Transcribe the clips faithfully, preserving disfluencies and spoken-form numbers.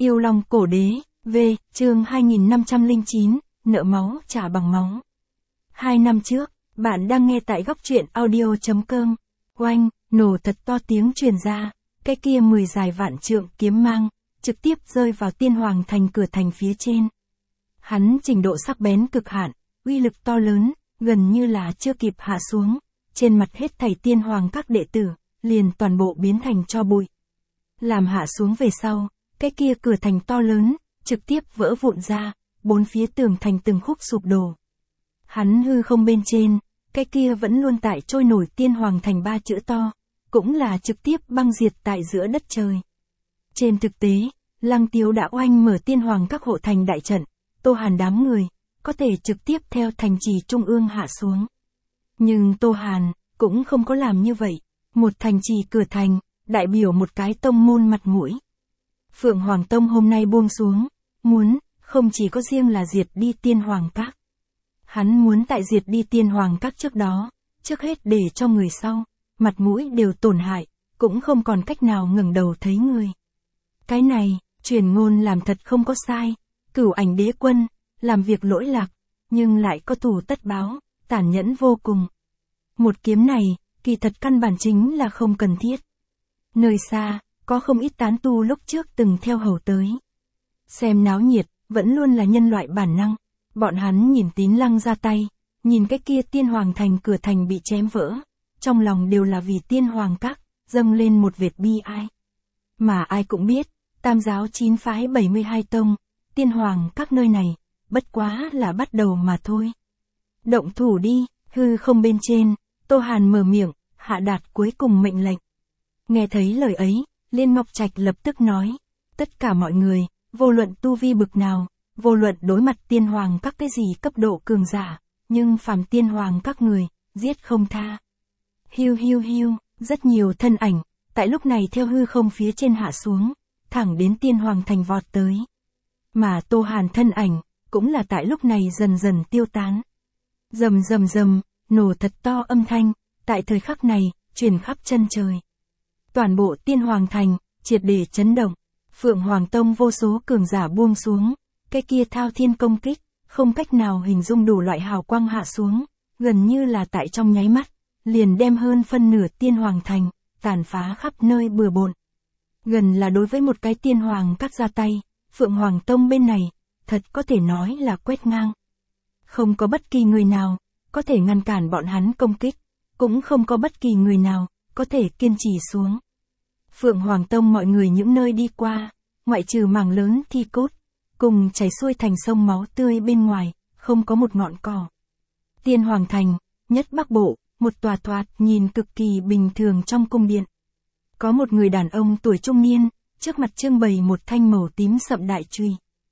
Yêu Long Cổ Đế, V, chương hai nghìn năm trăm lẻ chín, nợ máu trả bằng máu. Hai năm trước, bạn đang nghe tại góc truyện audio chấm com. Oanh, nổ thật to tiếng truyền ra, cái kia mười dài vạn trượng kiếm mang, trực tiếp rơi vào Tiên Hoàng Thành cửa thành phía trên. Hắn trình độ sắc bén cực hạn, uy lực to lớn, gần như là chưa kịp hạ xuống, trên mặt hết thảy Tiên Hoàng các đệ tử, liền toàn bộ biến thành tro bụi. Làm hạ xuống về sau, cái kia cửa thành to lớn, trực tiếp vỡ vụn ra, bốn phía tường thành từng khúc sụp đổ. Hắn hư không bên trên, cái kia vẫn luôn tại trôi nổi Tiên Hoàng Thành ba chữ to, cũng là trực tiếp băng diệt tại giữa đất trời. Trên thực tế, Lăng Tiếu đã oanh mở Tiên Hoàng các hộ thành đại trận, Tô Hàn đám người, có thể trực tiếp theo thành trì trung ương hạ xuống. Nhưng Tô Hàn, cũng không có làm như vậy, một thành trì cửa thành, đại biểu một cái tông môn mặt mũi. Phượng Hoàng Tông hôm nay buông xuống, muốn, không chỉ có riêng là diệt đi Tiên Hoàng các. Hắn muốn tại diệt đi Tiên Hoàng các trước đó, trước hết để cho người sau, mặt mũi đều tổn hại, cũng không còn cách nào ngẩng đầu thấy người. Cái này, truyền ngôn làm thật không có sai, Cửu Ảnh Đế Quân, làm việc lỗi lạc, nhưng lại có thù tất báo, tàn nhẫn vô cùng. Một kiếm này, kỳ thật căn bản chính là không cần thiết. Nơi xa, có không ít tán tu lúc trước từng theo hầu tới. Xem náo nhiệt, vẫn luôn là nhân loại bản năng. Bọn hắn nhìn Tín Lăng ra tay, nhìn cái kia Tiên Hoàng Thành cửa thành bị chém vỡ. Trong lòng đều là vì Tiên Hoàng các, dâng lên một vệt bi ai. Mà ai cũng biết, Tam giáo chín phái bảy mươi hai tông, Tiên Hoàng các nơi này, bất quá là bắt đầu mà thôi. Động thủ đi, hư không bên trên, Tô Hàn mở miệng, hạ đạt cuối cùng mệnh lệnh. Nghe thấy lời ấy, Liên Ngọc Trạch lập tức nói, tất cả mọi người, vô luận tu vi bực nào, vô luận đối mặt Tiên Hoàng các cái gì cấp độ cường giả, nhưng phàm Tiên Hoàng các người, giết không tha. Hiu hiu hiu, rất nhiều thân ảnh, tại lúc này theo hư không phía trên hạ xuống, thẳng đến Tiên Hoàng Thành vọt tới. Mà Tô Hàn thân ảnh, cũng là tại lúc này dần dần tiêu tán. Rầm rầm rầm, nổ thật to âm thanh, tại thời khắc này, truyền khắp chân trời. Toàn bộ Tiên Hoàng Thành, triệt để chấn động, Phượng Hoàng Tông vô số cường giả buông xuống, cái kia thao thiên công kích, không cách nào hình dung đủ loại hào quang hạ xuống, gần như là tại trong nháy mắt, liền đem hơn phân nửa Tiên Hoàng Thành, tàn phá khắp nơi bừa bộn. Gần là đối với một cái Tiên Hoàng các ra tay, Phượng Hoàng Tông bên này, thật có thể nói là quét ngang. Không có bất kỳ người nào, có thể ngăn cản bọn hắn công kích, cũng không có bất kỳ người nào, có thể kiên trì xuống. Phượng Hoàng Tông mọi người những nơi đi qua, ngoại trừ mảng lớn thi cốt, cùng chảy xuôi thành sông máu tươi bên ngoài, không có một ngọn cỏ. Tiên Hoàng Thành, nhất Bắc Bộ, một tòa thoạt nhìn cực kỳ bình thường trong cung điện. Có một người đàn ông tuổi trung niên, trước mặt trưng bày một thanh màu tím sậm đại chùy.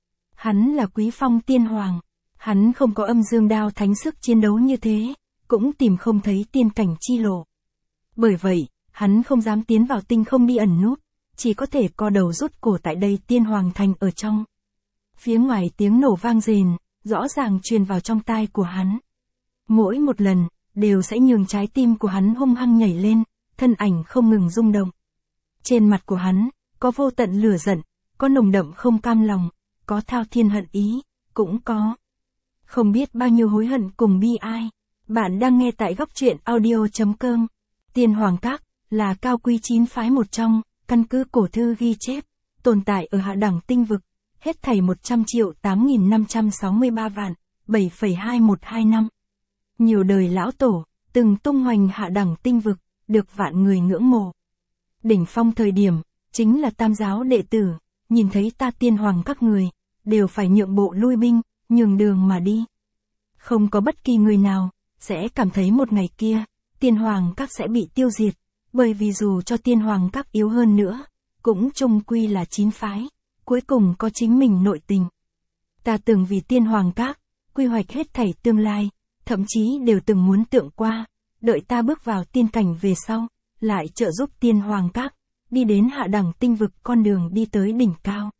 Hắn là Quý Phong Tiên Hoàng, hắn không có âm dương đao thánh sức chiến đấu như thế, cũng tìm không thấy tiên cảnh chi lộ. Bởi vậy, hắn không dám tiến vào tinh không đi ẩn núp, chỉ có thể co đầu rút cổ tại đây Tiên Hoàng Thành ở trong. Phía ngoài tiếng nổ vang rền, rõ ràng truyền vào trong tai của hắn. Mỗi một lần, đều sẽ nhường trái tim của hắn hung hăng nhảy lên, thân ảnh không ngừng rung động. Trên mặt của hắn, có vô tận lửa giận, có nồng đậm không cam lòng, có thao thiên hận ý, cũng có không biết bao nhiêu hối hận cùng bi ai. Bạn đang nghe tại góc truyện audio chấm com. Tiên Hoàng Các là cao quý chín phái một trong, căn cứ cổ thư ghi chép, tồn tại ở hạ đẳng tinh vực, hết thảy một trăm triệu tám nghìn năm trăm sáu mươi ba vạn, bảy phẩy hai một hai năm. Nhiều đời lão tổ, từng tung hoành hạ đẳng tinh vực, được vạn người ngưỡng mộ. Đỉnh phong thời điểm, chính là Tam giáo đệ tử, nhìn thấy ta Tiên Hoàng các người, đều phải nhượng bộ lui binh, nhường đường mà đi. Không có bất kỳ người nào, sẽ cảm thấy một ngày kia, Tiên Hoàng các sẽ bị tiêu diệt, bởi vì dù cho Tiên Hoàng các yếu hơn nữa, cũng chung quy là chín phái, cuối cùng có chính mình nội tình. Ta từng vì Tiên Hoàng các, quy hoạch hết thảy tương lai, thậm chí đều từng muốn tượng qua, đợi ta bước vào tiên cảnh về sau, lại trợ giúp Tiên Hoàng các, đi đến hạ đẳng tinh vực con đường đi tới đỉnh cao.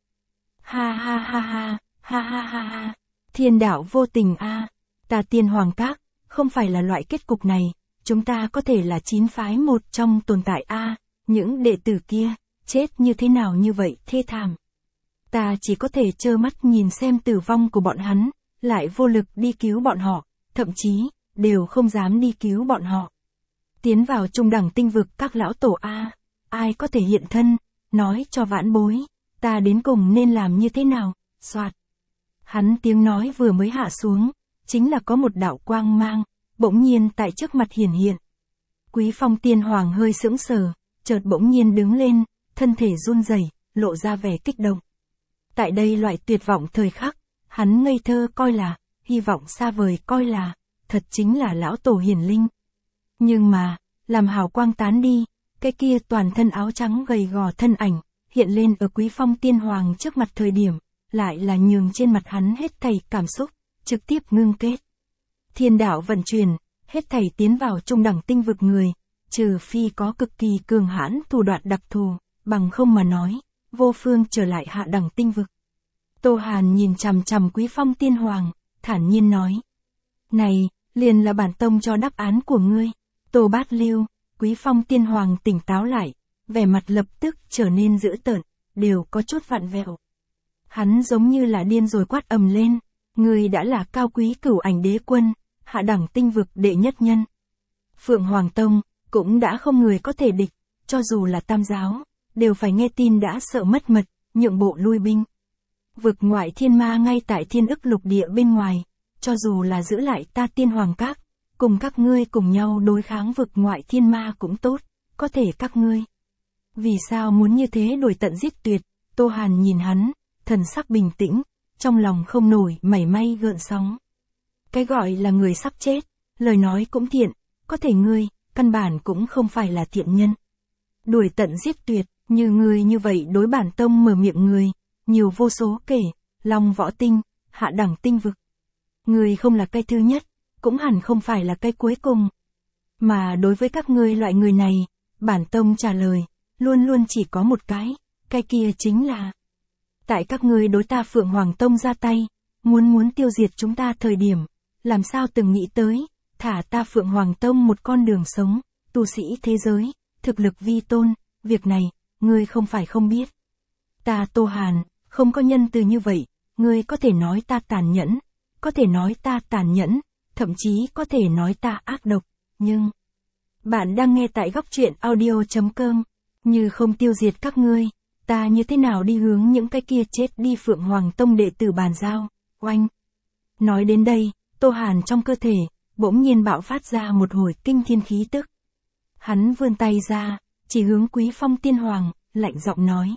Ha ha ha ha, ha ha ha ha, thiên đạo vô tình a, ta Tiên Hoàng các, không phải là loại kết cục này, chúng ta có thể là chín phái một trong tồn tại a, những đệ tử kia, chết như thế nào như vậy thê thảm. Ta chỉ có thể trơ mắt nhìn xem tử vong của bọn hắn, lại vô lực đi cứu bọn họ, thậm chí, đều không dám đi cứu bọn họ. Tiến vào trung đẳng tinh vực các lão tổ A, ai có thể hiện thân, nói cho vãn bối, ta đến cùng nên làm như thế nào, soạt. Hắn tiếng nói vừa mới hạ xuống, chính là có một đạo quang mang, bỗng nhiên tại trước mặt hiển hiện. Quý Phong Tiên Hoàng hơi sững sờ, chợt bỗng nhiên đứng lên, thân thể run rẩy, lộ ra vẻ kích động. Tại đây loại tuyệt vọng thời khắc, hắn ngây thơ coi là, hy vọng xa vời coi là, thật chính là lão tổ hiển linh. Nhưng mà, làm hào quang tán đi, cái kia toàn thân áo trắng gầy gò thân ảnh, hiện lên ở Quý Phong Tiên Hoàng trước mặt thời điểm, lại là nhường trên mặt hắn hết thảy cảm xúc, trực tiếp ngưng kết. Thiên đạo vận chuyển, hết thảy tiến vào trung đẳng tinh vực người, trừ phi có cực kỳ cường hãn thủ đoạn đặc thù, bằng không mà nói, vô phương trở lại hạ đẳng tinh vực. Tô Hàn nhìn chằm chằm Quý Phong Tiên Hoàng, thản nhiên nói. Này, liền là bản tông cho đáp án của ngươi. Tô Bát Lưu, Quý Phong Tiên Hoàng tỉnh táo lại, vẻ mặt lập tức trở nên dữ tợn, đều có chút vặn vẹo. Hắn giống như là điên rồi quát ầm lên, ngươi đã là cao quý cửu ảnh đế quân, hạ đẳng tinh vực đệ nhất nhân. Phượng Hoàng Tông, cũng đã không người có thể địch, cho dù là tam giáo, đều phải nghe tin đã sợ mất mật, nhượng bộ lui binh. Vực ngoại thiên ma ngay tại thiên ức lục địa bên ngoài, cho dù là giữ lại ta Tiên Hoàng Các, cùng các ngươi cùng nhau đối kháng vực ngoại thiên ma cũng tốt, có thể các ngươi. Vì sao muốn như thế đuổi tận giết tuyệt? Tô Hàn nhìn hắn, thần sắc bình tĩnh, trong lòng không nổi mảy may gợn sóng. Cái gọi là người sắp chết, lời nói cũng thiện, có thể ngươi, căn bản cũng không phải là thiện nhân. Đuổi tận giết tuyệt, như ngươi như vậy đối bản tông mở miệng người, nhiều vô số kể, Long Võ Tinh, hạ đẳng tinh vực. Ngươi không là cái thứ nhất, cũng hẳn không phải là cái cuối cùng. Mà đối với các ngươi loại người này, bản tông trả lời, luôn luôn chỉ có một cái, cái kia chính là tại các ngươi đối ta Phượng Hoàng Tông ra tay, muốn muốn tiêu diệt chúng ta thời điểm, làm sao từng nghĩ tới, thả ta Phượng Hoàng Tông một con đường sống, tu sĩ thế giới, thực lực vi tôn, việc này, ngươi không phải không biết. Ta Tô Hàn, không có nhân từ như vậy, ngươi có thể nói ta tàn nhẫn, có thể nói ta tàn nhẫn, thậm chí có thể nói ta ác độc, nhưng... Bạn đang nghe tại góc truyện audio chấm com, như không tiêu diệt các ngươi, ta như thế nào đi hướng những cái kia chết đi Phượng Hoàng Tông đệ tử bàn giao, oanh. Nói đến đây, Tô Hàn trong cơ thể, bỗng nhiên bạo phát ra một hồi kinh thiên khí tức. Hắn vươn tay ra, chỉ hướng Quý Phong Tiên Hoàng, lạnh giọng nói.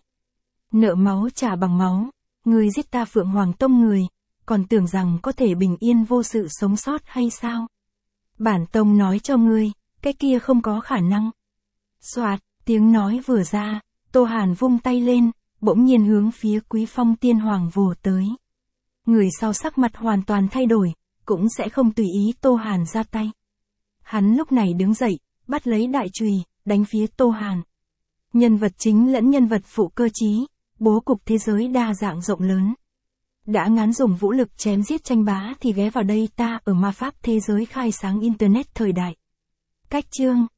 Nợ máu trả bằng máu, ngươi giết ta Phượng Hoàng Tông người, còn tưởng rằng có thể bình yên vô sự sống sót hay sao? Bản tông nói cho ngươi, cái kia không có khả năng. Soạt, tiếng nói vừa ra, Tô Hàn vung tay lên, bỗng nhiên hướng phía Quý Phong Tiên Hoàng vồ tới. Người sau sắc mặt hoàn toàn thay đổi, cũng sẽ không tùy ý Tô Hàn ra tay. Hắn lúc này đứng dậy, bắt lấy đại chùy, đánh phía Tô Hàn. Nhân vật chính lẫn nhân vật phụ cơ trí, bố cục thế giới đa dạng rộng lớn. Đã ngán dùng vũ lực chém giết tranh bá thì ghé vào đây ta ở ma pháp thế giới khai sáng internet thời đại. Cách chương